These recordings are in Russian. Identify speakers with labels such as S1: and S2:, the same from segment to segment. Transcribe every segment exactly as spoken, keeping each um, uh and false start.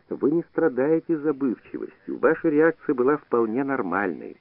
S1: Вы не страдаете забывчивостью, ваша реакция была вполне нормальной.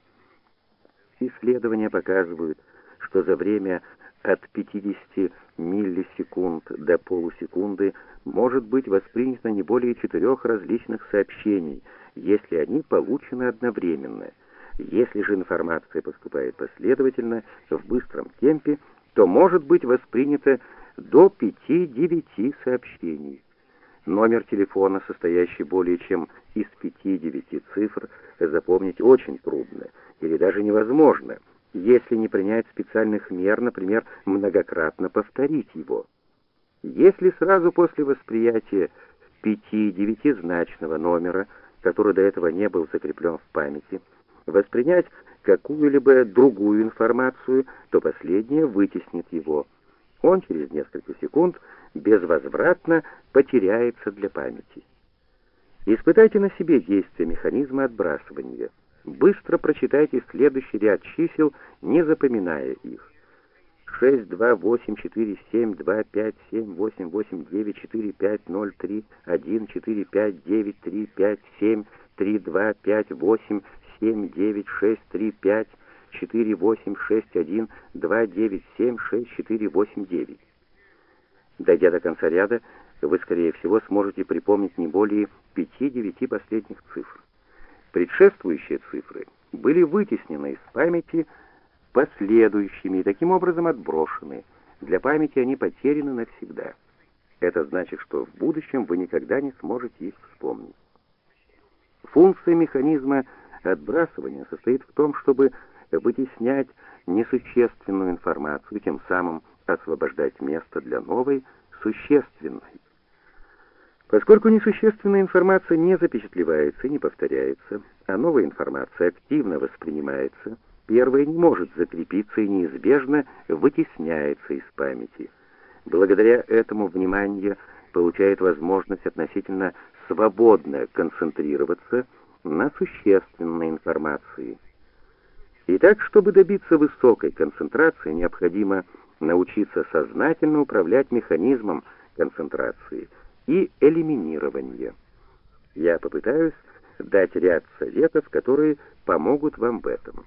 S1: Исследования показывают, что за время от пятидесяти миллисекунд до полусекунды может быть воспринято не более четырех различных сообщений, если они получены одновременно. Если же информация поступает последовательно, в быстром темпе, то может быть воспринято до пяти-девяти сообщений. Номер телефона, состоящий более чем из пяти-девяти цифр, запомнить очень трудно или даже невозможно, если не принять специальных мер, например, многократно повторить его. Если сразу после восприятия пяти-девятизначного номера, который до этого не был закреплен в памяти, воспринять какую-либо другую информацию, то последняя вытеснит его. Он через несколько секунд безвозвратно потеряется для памяти. Испытайте на себе действие механизма отбрасывания. Быстро прочитайте следующий ряд чисел, не запоминая их. шесть, два, восемь, четыре, семь, два, пять, семь, восемь, восемь, девять, четыре, пять, ноль, три, один, четыре, пять, девять, три, пять, семь, три, два, пять, восемь, семь, девять, шесть, три, пять, четыре, восемь, шесть, один, два, девять, семь, шесть, четыре, восемь, девять. Дойдя до конца ряда, вы, скорее всего, сможете припомнить не более пяти-девяти последних цифр. Предшествующие цифры были вытеснены из памяти последующими и таким образом отброшены. Для памяти они потеряны навсегда. Это значит, что в будущем вы никогда не сможете их вспомнить. Функция механизма отбрасывания состоит в том, чтобы вытеснять несущественную информацию, тем самым освобождать место для новой, существенной. Поскольку несущественная информация не запечатлевается и не повторяется, а новая информация активно воспринимается, первая не может закрепиться и неизбежно вытесняется из памяти. Благодаря этому внимание получает возможность относительно свободно концентрироваться на существенной информации. Итак, чтобы добиться высокой концентрации, необходимо научиться сознательно управлять механизмом концентрации и элиминирования. Я попытаюсь дать ряд советов, которые помогут вам в этом.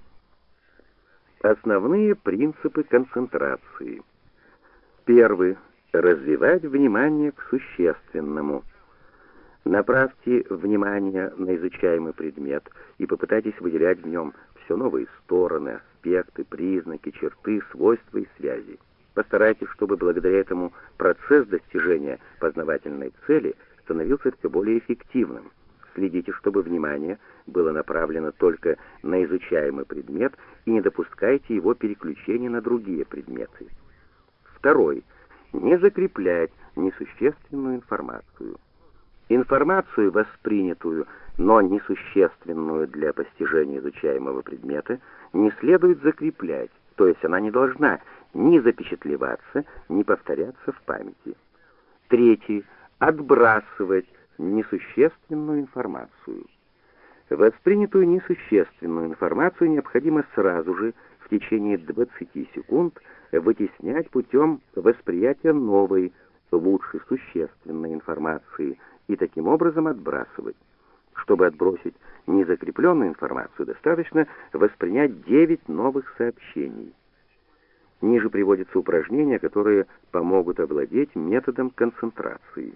S1: Основные принципы концентрации. Первый. Развивать внимание к существенному. Направьте внимание на изучаемый предмет и попытайтесь выделять в нем все новые стороны, аспекты, признаки, черты, свойства и связи. Постарайтесь, чтобы благодаря этому процесс достижения познавательной цели становился все более эффективным. Следите, чтобы внимание было направлено только на изучаемый предмет и не допускайте его переключения на другие предметы. Второй. Не закреплять несущественную информацию. Информацию, воспринятую, но несущественную для постижения изучаемого предмета, не следует закреплять, то есть она не должна ни запечатлеваться, ни повторяться в памяти. Третий. Отбрасывать несущественную информацию. Воспринятую несущественную информацию необходимо сразу же, в течение двадцати секунд, вытеснять путем восприятия новой, лучше существенной информации и таким образом отбрасывать. Чтобы отбросить незакрепленную информацию, достаточно воспринять девять новых сообщений. Ниже приводятся упражнения, которые помогут овладеть методом концентрации.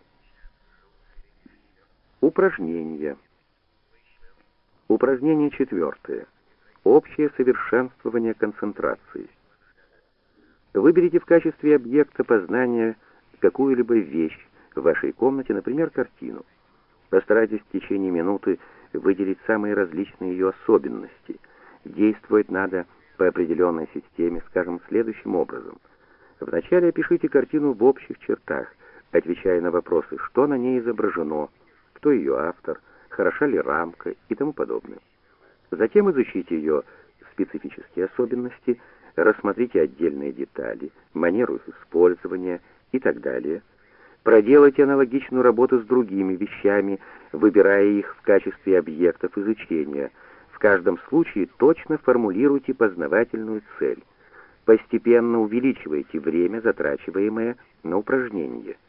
S1: Упражнения. Упражнение четвертое. Общее совершенствование концентрации. Выберите в качестве объекта познания какую-либо вещь в вашей комнате, например, картину. Постарайтесь в течение минуты выделить самые различные ее особенности. Действовать надо по определенной системе, скажем, следующим образом. Вначале опишите картину в общих чертах, отвечая на вопросы, что на ней изображено, кто ее автор, хороша ли рамка и тому подобное. Затем изучите ее специфические особенности, рассмотрите отдельные детали, манеру их использования и так далее. Проделайте аналогичную работу с другими вещами, выбирая их в качестве объектов изучения. В каждом случае точно формулируйте познавательную цель. Постепенно увеличивайте время, затрачиваемое на упражнение.